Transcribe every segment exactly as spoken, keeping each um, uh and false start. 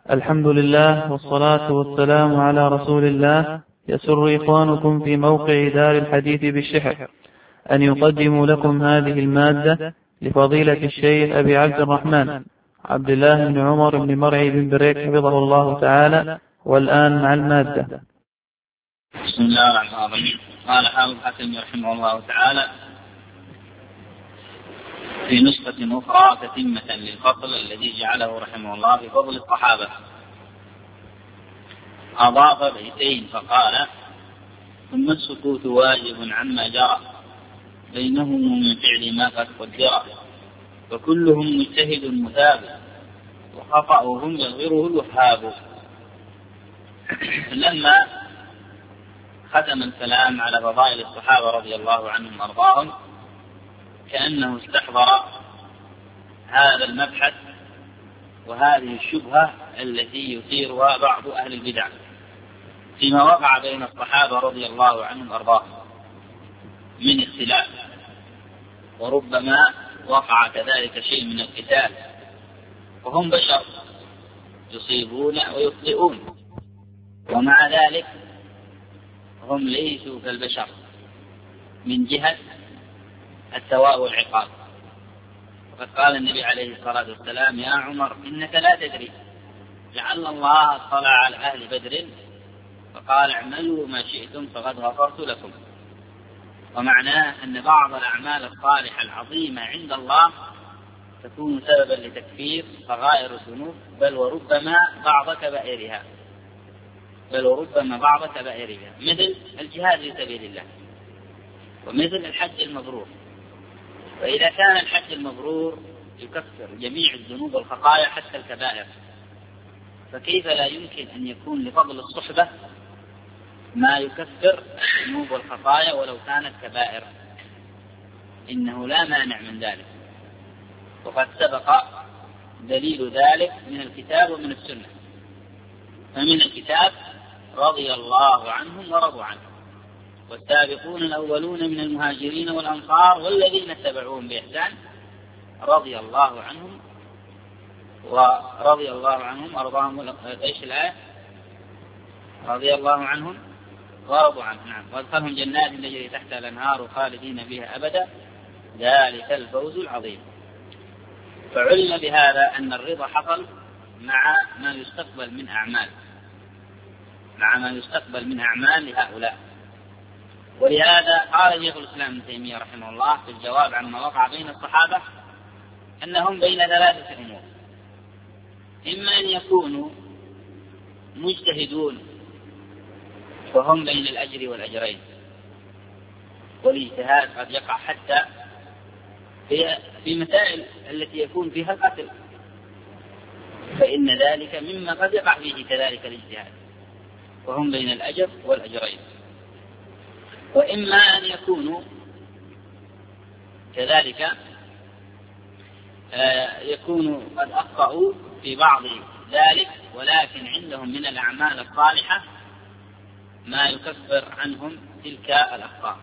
الحمد لله والصلاة والسلام على رسول الله. يسر إخوانكم في موقع دار الحديث بالشحر أن يقدموا لكم هذه المادة لفضيلة الشيخ أبي عبد الرحمن عبد الله بن عمر بن مرعي بن بريك حفظه الله تعالى. والآن مع المادة. بسم الله الرحمن الرحيم. قال حافظ حكم رحمه الله تعالى في نسخة أخرى تتمة للفصل الذي جعله رحمه الله في فضل الصحابة، أضاف بيتين فقال: ثم السكوت واجب عما جرى بينهم من فعل ما قد قدر، فكلهم مجتهد مثاب وخطأهم يغفره الوهاب. لما ختم الكلام على فضائل الصحابة رضي الله عنهم وأرضاهم كأنه استحضر هذا المبحث وهذه الشبهة التي يثيرها بعض أهل البدع فيما وقع بين الصحابة رضي الله عنهم وأرضاهم من اختلاف، وربما وقع كذلك شيء من القتال، وهم بشر يصيبون ويخطئون، ومع ذلك هم ليسوا كالبشر من جهة الثواب والعقاب. وقد قال النبي عليه الصلاة والسلام: يا عمر إنك لا تدري لعل الله اطلع على أهل بدر فقال اعملوا ما شئتم فقد غفرت لكم. ومعناه أن بعض الأعمال الصالحة العظيمة عند الله تكون سببا لتكفير صغائر الذنوب، بل وربما بعض كبائرها بل وربما بعض كبائرها مثل الجهاد في سبيل الله، ومثل الحج المبرور. فإذا كان الحج المبرور يكفر جميع الذنوب والخطايا حتى الكبائر، فكيف لا يمكن أن يكون لفضل الصحبة ما يكفر الذنوب والخطايا ولو كانت كبائر؟ إنه لا مانع من ذلك، وقد سبق دليل ذلك من الكتاب ومن السنة. فمن الكتاب: رضي الله عنهم ورضوا عنه والسابقون الأولون من المهاجرين والأنصار والذين اتبعوهم بإحسان رضي الله عنهم ورضي الله عنهم وأرضاهم. إيش الآية؟ رضي الله عنهم ورضوا عنه. نعم. وادخلهم جنات تجري تحتها الأنهار خالدين فيها أبدا ذلك الفوز العظيم. فعلم بهذا أن الرضا حصل مع ما يستقبل من أعمال مع ما يستقبل من أعمال لهؤلاء. ولهذا قال شيخ الإسلام ابن تيمية رحمه الله في الجواب عن ما وقع بين الصحابة أنهم بين ثلاثة أمور: إما أن يكونوا مجتهدون وهم بين الأجر والأجرين، والاجتهاد قد يقع حتى في مسائل التي يكون فيها القتل، فإن ذلك مما قد يقع فيه كذلك الاجتهاد، وهم بين الأجر والأجرين. وإما أن يكونوا كذلك يكونوا قد أخطأوا في بعض ذلك، ولكن عندهم من الأعمال الصالحة ما يكفر عنهم تلك الأخطاء.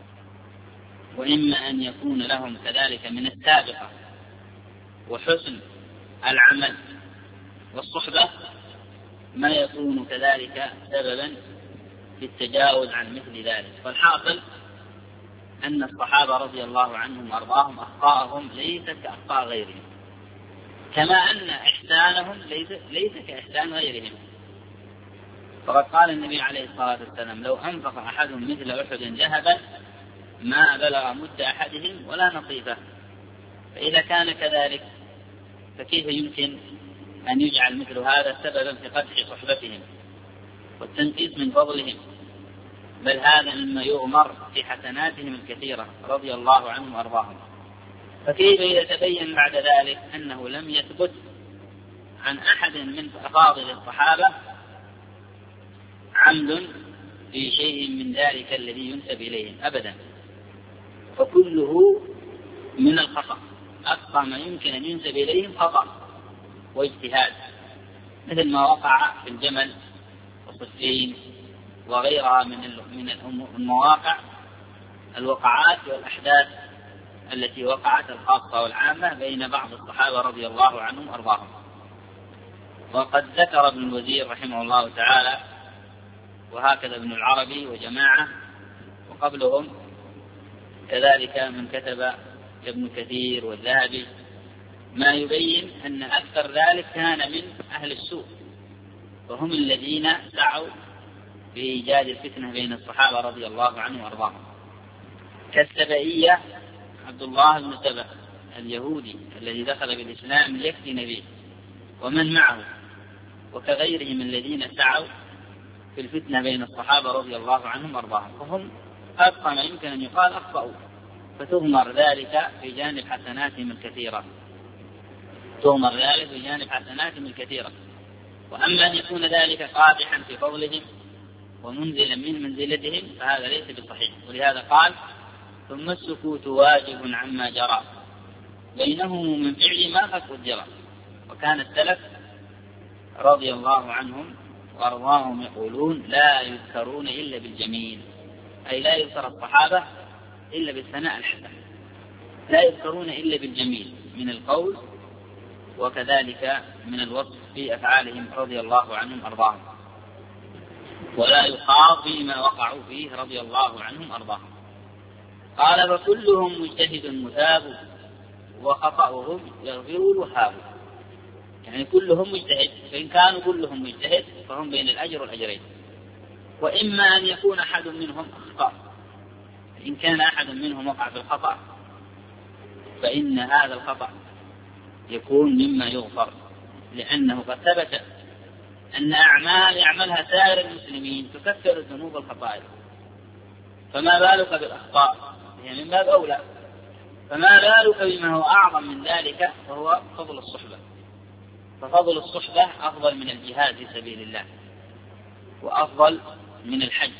وإما أن يكون لهم كذلك من السابقة وحسن العمل والصحبة ما يكون كذلك سببا في التجاوز عن مثل ذلك. فالحاصل أن الصحابة رضي الله عنهم وأرضاهم أخطاءهم ليست كأخطاء غيرهم، كما أن إحسانهم ليس, ليس كإحسان غيرهم. فقد قال النبي عليه الصلاة والسلام: لو أنفق أحد مثل أحد ذهبا ما بلغ مد أحدهم ولا نصيفه. فإذا كان كذلك فكيف يمكن أن يجعل مثل هذا سببا في قدح صحبتهم والتنقيص من فضلهم؟ بل هذا مما يؤمر في حسناتهم الكثيرة رضي الله عنهم وأرضاهم. فكيف إذا تبين بعد ذلك أنه لم يثبت عن أحد من أفاضل الصحابة عمد في شيء من ذلك الذي ينسب إليهم أبدا، فكله من الخطأ. أقصى ما يمكن أن ينسب إليهم خطأ واجتهاد، مثل ما وقع في الجمل والصفين وغيرها من من المواقع الوقعات والأحداث التي وقعت الخاصة والعامة بين بعض الصحابة رضي الله عنهم وأرضاهم. وقد ذكر ابن الوزير رحمه الله تعالى وهكذا ابن العربي وجماعة وقبلهم كذلك من كتب ابن كثير والذهبي ما يبين أن أكثر ذلك كان من أهل السوء، وهم الذين سعوا في إيجاد الفتنة بين الصحابة رضي الله عنهم وأرضاهم، كالسبئية عبد الله بن سبأ اليهودي الذي دخل بالإسلام ليفتن به ومن معه، وكغيرهم الذين سعوا في الفتنة بين الصحابة رضي الله عنهم وأرضاهم، وهم أبقى ما يمكن أن يقال أخطأوا، فتغمر ذلك في جانب حسناتهم الكثيرة تغمر ذلك في جانب حسناتهم الكثيرة. وأما أن يكون ذلك قادحا في فضلهم ومنزلا من منزلتهم فهذا ليس بصحيح. ولهذا قال: ثم السكوت واجب عما جرى بينهم من فعل ما قد قدر. وكان السلف رضي الله عنهم وأرضاهم يقولون: لا يذكرون إلا بالجميل، أي لا يذكر الصحابة إلا بالثناء الحسن، لا يذكرون إلا بالجميل من القول وكذلك من الوصف في أفعالهم رضي الله عنهم أرضاهم، ولا يخاض فيما وقعوا فيه رضي الله عنهم أرضاهم. قال: فكلهم مجتهد مثاب وخطأهم يغفر الوهاب. يعني كلهم مجتهد، فإن كانوا كلهم مجتهد فهم بين الأجر والأجرين. وإما أن يكون أحد منهم أخطأ، إن كان أحد منهم وقع في الخطأ فإن هذا الخطأ يكون مما يغفر، لأنه قد ثبت أن أعمال يعملها سائر المسلمين تكفر الذنوب والخطايا، فما بالك بالأخطاء؟ يعني من باب أولى. فما بالك بما هو أعظم من ذلك وهو فضل الصحبة. ففضل الصحبة أفضل من الجهاد في سبيل الله، وأفضل من الحج،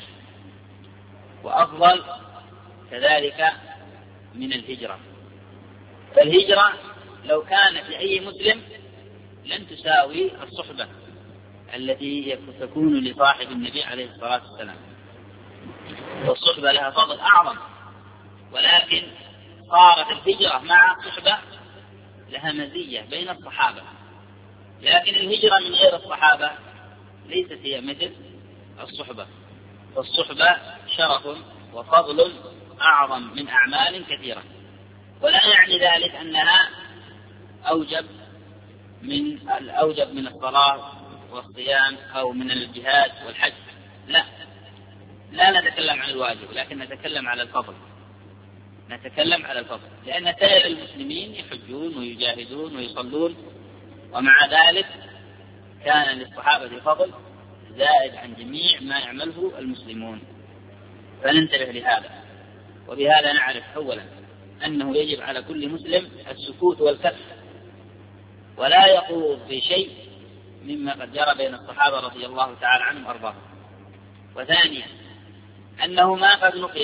وأفضل كذلك من الهجرة. فالهجرة لو كانت لأي مسلم لن تساوي الصحبة التي تكون لصاحب النبي عليه الصلاة والسلام، والصحبة لها فضل أعظم. ولكن صارت الهجرة مع الصحبة لها مزية بين الصحابة، لكن الهجرة من غير الصحابة ليست هي مثل الصحبة. فالصحبة شرف وفضل أعظم من أعمال كثيرة، ولا يعني ذلك أنها أوجب من الأوجب من الصلاة والصيام أو من الجهاد والحج، لا لا نتكلم عن الواجب، لكن نتكلم على الفضل نتكلم على الفضل لأن سائر المسلمين يحجون ويجاهدون ويصلون، ومع ذلك كان للصحابة فضل زائد عن جميع ما يعمله المسلمون. فننتبه لهذا. وبهذا نعرف أولا أنه يجب على كل مسلم السكوت والكف، ولا يخوض في شيء مما قد جرى بين الصحابة رضي الله تعالى عنهم وأرضاهم. وثانيا أنه ما قد نقل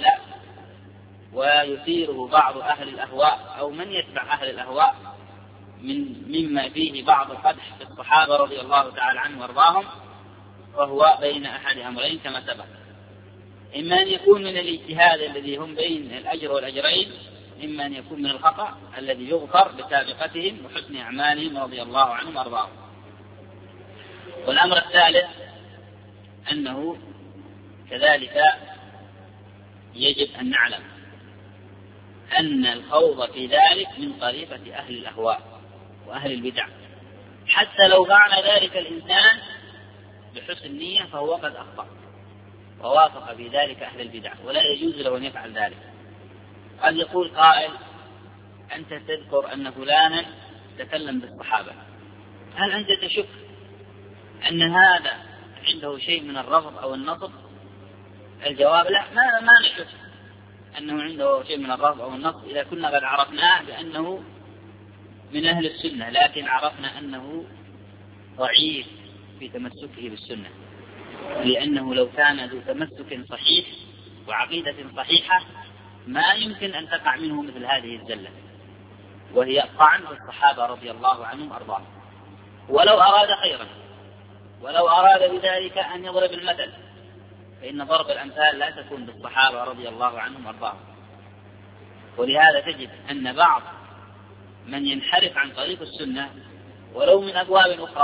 ويثيره بعض أهل الأهواء أو من يتبع أهل الأهواء من مما فيه بعض القدح في الصحابة رضي الله تعالى عنهم وأرضاهم، وهو بين أحد أمرين كما سبق: إما أن يكون من الاجتهاد الذي هم بين الأجر والأجرين، إما أن يكون من الخطأ الذي يغفر بسابقتهم وحسن أعمالهم رضي الله عنهم وأرضاهم. والأمر الثالث أنه كذلك يجب أن نعلم أن الخوض في ذلك من طريقة أهل الأهواء وأهل البدع، حتى لو فعل ذلك الإنسان بحسن نية فهو قد أخطأ ووافق في ذلك أهل البدع، ولا يجوز له أن يفعل ذلك. قد يقول قائل: أنت تذكر أن فلانا تكلم بالصحابة، هل أنت تشك أن هذا عنده شيء من الرفض أو النصب؟ الجواب: لا، ما, ما نشك أنه عنده شيء من الرفض أو النصب إذا كنا قد عرفناه بأنه من أهل السنة، لكن عرفنا أنه ضعيف في تمسكه بالسنة، لأنه لو كان ذو تمسك صحيح وعقيدة صحيحة ما يمكن أن تقع منه مثل هذه الزلة، وهي الطعن في الصحابة رضي الله عنهم وأرضاهم. ولو أراد خيرا، ولو أراد بذلك أن يضرب المثل، فإن ضرب الأمثال لا تكون بالصحابة رضي الله عنهم وأرضاهم. ولهذا تجد أن بعض من ينحرف عن طريق السنة ولو من أبواب أخرى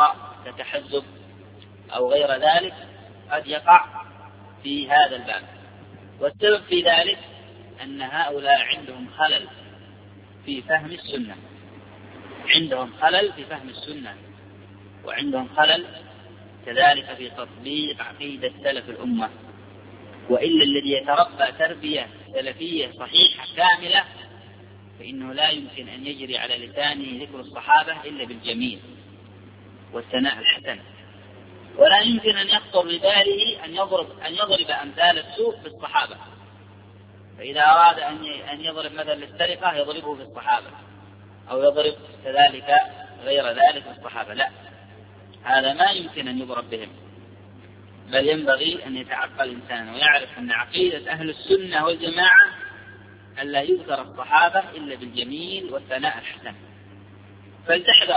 كتحزب أو غير ذلك قد يقع في هذا الباب. والسبب في ذلك أن هؤلاء عندهم خلل في فهم السنة، عندهم خلل في فهم السنة، وعندهم خلل كذلك في تطبيق عقيدة سلف الأمة. وإلا الذي يتربى تربية سلفية صحيحة كاملة فإنه لا يمكن أن يجري على لسانه ذكر الصحابة إلا بالجميل والثناء الحسن، ولا يمكن أن يخطر بباله أن يضرب أن يضرب أمثال السوء بالصحابة. فإذا أراد أن يضرب مثل للسرقة يضربه بالصحابة، أو يضرب كذلك غير ذلك بالصحابة. لا، هذا ما يمكن أن يضرب بهم، بل ينبغي أن يتعقل الإنسان ويعرف أن عقيدة أهل السنة والجماعة ألا يذكر الصحابة إلا بالجميل والثناء الحسن. فلتحذر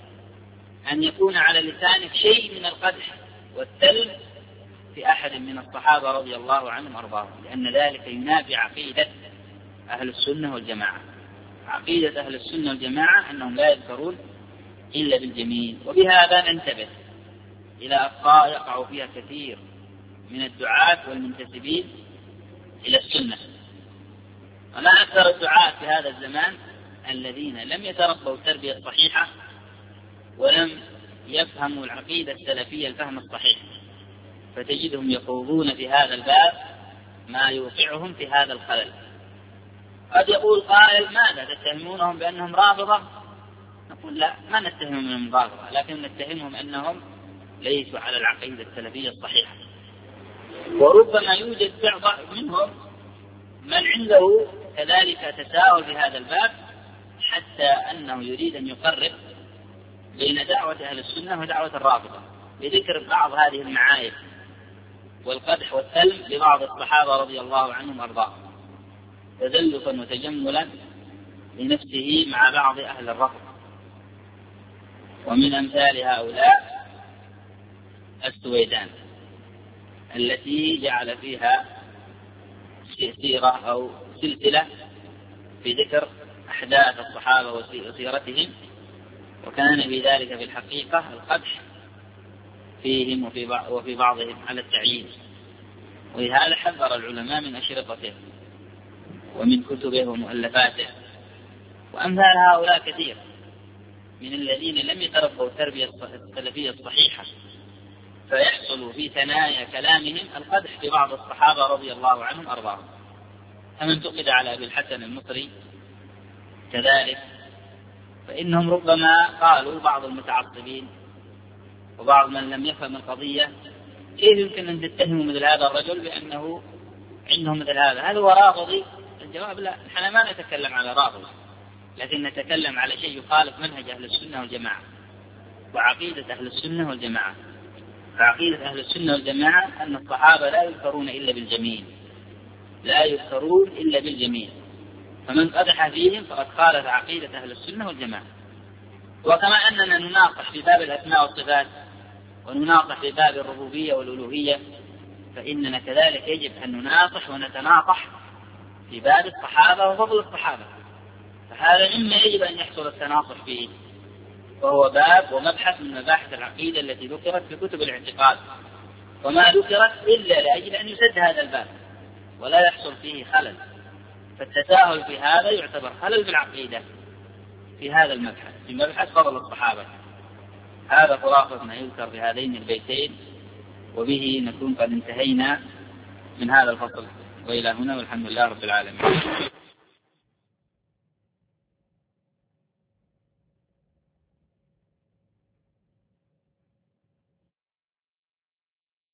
أن يكون على لسانك شيء من القدح والتلم في أحد من الصحابة رضي الله عنهم وأرضاهم، لأن ذلك ينافي عقيدة أهل السنة والجماعة. عقيدة أهل السنة والجماعة أنهم لا يذكرون إلا بالجميل. وبهذا ننتبه إلى أخطاء يقع فيها كثير من الدعاة والمنتسبين إلى السنة. وما أكثر الدعاة في هذا الزمان الذين لم يتربوا التربية الصحيحة ولم يفهموا العقيدة السلفية الفهم الصحيح، فتجدهم يخوضون في هذا الباب ما يوقعهم في هذا الخلل. قد يقول قائل: ماذا تتهمونهم بأنهم رافضة؟ نقول: لا، ما نتهمهم أنهم رافضة، لكن نتهمهم أنهم ليسوا على العقيدة السلفية الصحيحة. وربما يوجد بعض منهم من عنده كذلك تساهل في هذا الباب، حتى أنه يريد أن يقرب بين دعوة أهل السنة ودعوة الرافضة بذكر بعض هذه المعايب والقدح والثلم لبعض الصحابة رضي الله عنهم وأرضاهم، تزلفا وتجملا لنفسه مع بعض أهل الرفض. ومن أمثال هؤلاء السويدان التي جعل فيها سيرة أو سلسلة في ذكر أحداث الصحابة وسيرتهم، وكان في ذلك في الحقيقة القدح فيهم وفي بعضهم على التعيين. ولهذا حذر العلماء من أشرطته ومن كتبه ومؤلفاته. وأمثال هؤلاء كثير من الذين لم يتربوا التربية السلفية الصحيحة، فيحصل في ثنايا كلامهم القدح في بعض الصحابة رضي الله عنهم أرضاهم. كما انتقد على أبي الحسن المصري كذلك، فإنهم ربما قالوا بعض المتعصبين وبعض من لم يفهم القضية: كيف يمكن أن تتهموا مثل هذا الرجل بأنه عندهم مثل هذا؟ هل هو رافضي؟ الجواب: لا، نحن ما نتكلم على رافضي، لكن نتكلم على شيء يخالف منهج أهل السنة والجماعة وعقيدة أهل السنة والجماعة. فعقيدة أهل السنة والجماعة أن الصحابة لا يذكرون إلا بالجميل، لا يذكرون إلا بالجميل، فمن قدح فيهم فقد خالف عقيدة أهل السنة والجماعة. وكما أننا نناقش في باب الأسماء والصفات ونناقش في باب الربوبية والألوهية، فإننا كذلك يجب أن نناقش ونتناقش في باب الصحابة وفضل الصحابة. فهذا مما يجب أن يحصل التناقش فيه، وهو باب ومبحث من مباحث العقيدة التي ذكرت في كتب الاعتقاد، وما ذكرت إلا لأجل أن يسد هذا الباب ولا يحصل فيه خلل. فالتساهل في هذا يعتبر خلل بالعقيدة في هذا المبحث، في مبحث فضل الصحابة. هذا خلاصة ما يذكر في هذين البيتين، وبه نكون قد انتهينا من هذا الفصل. وإلى هنا، والحمد لله رب العالمين.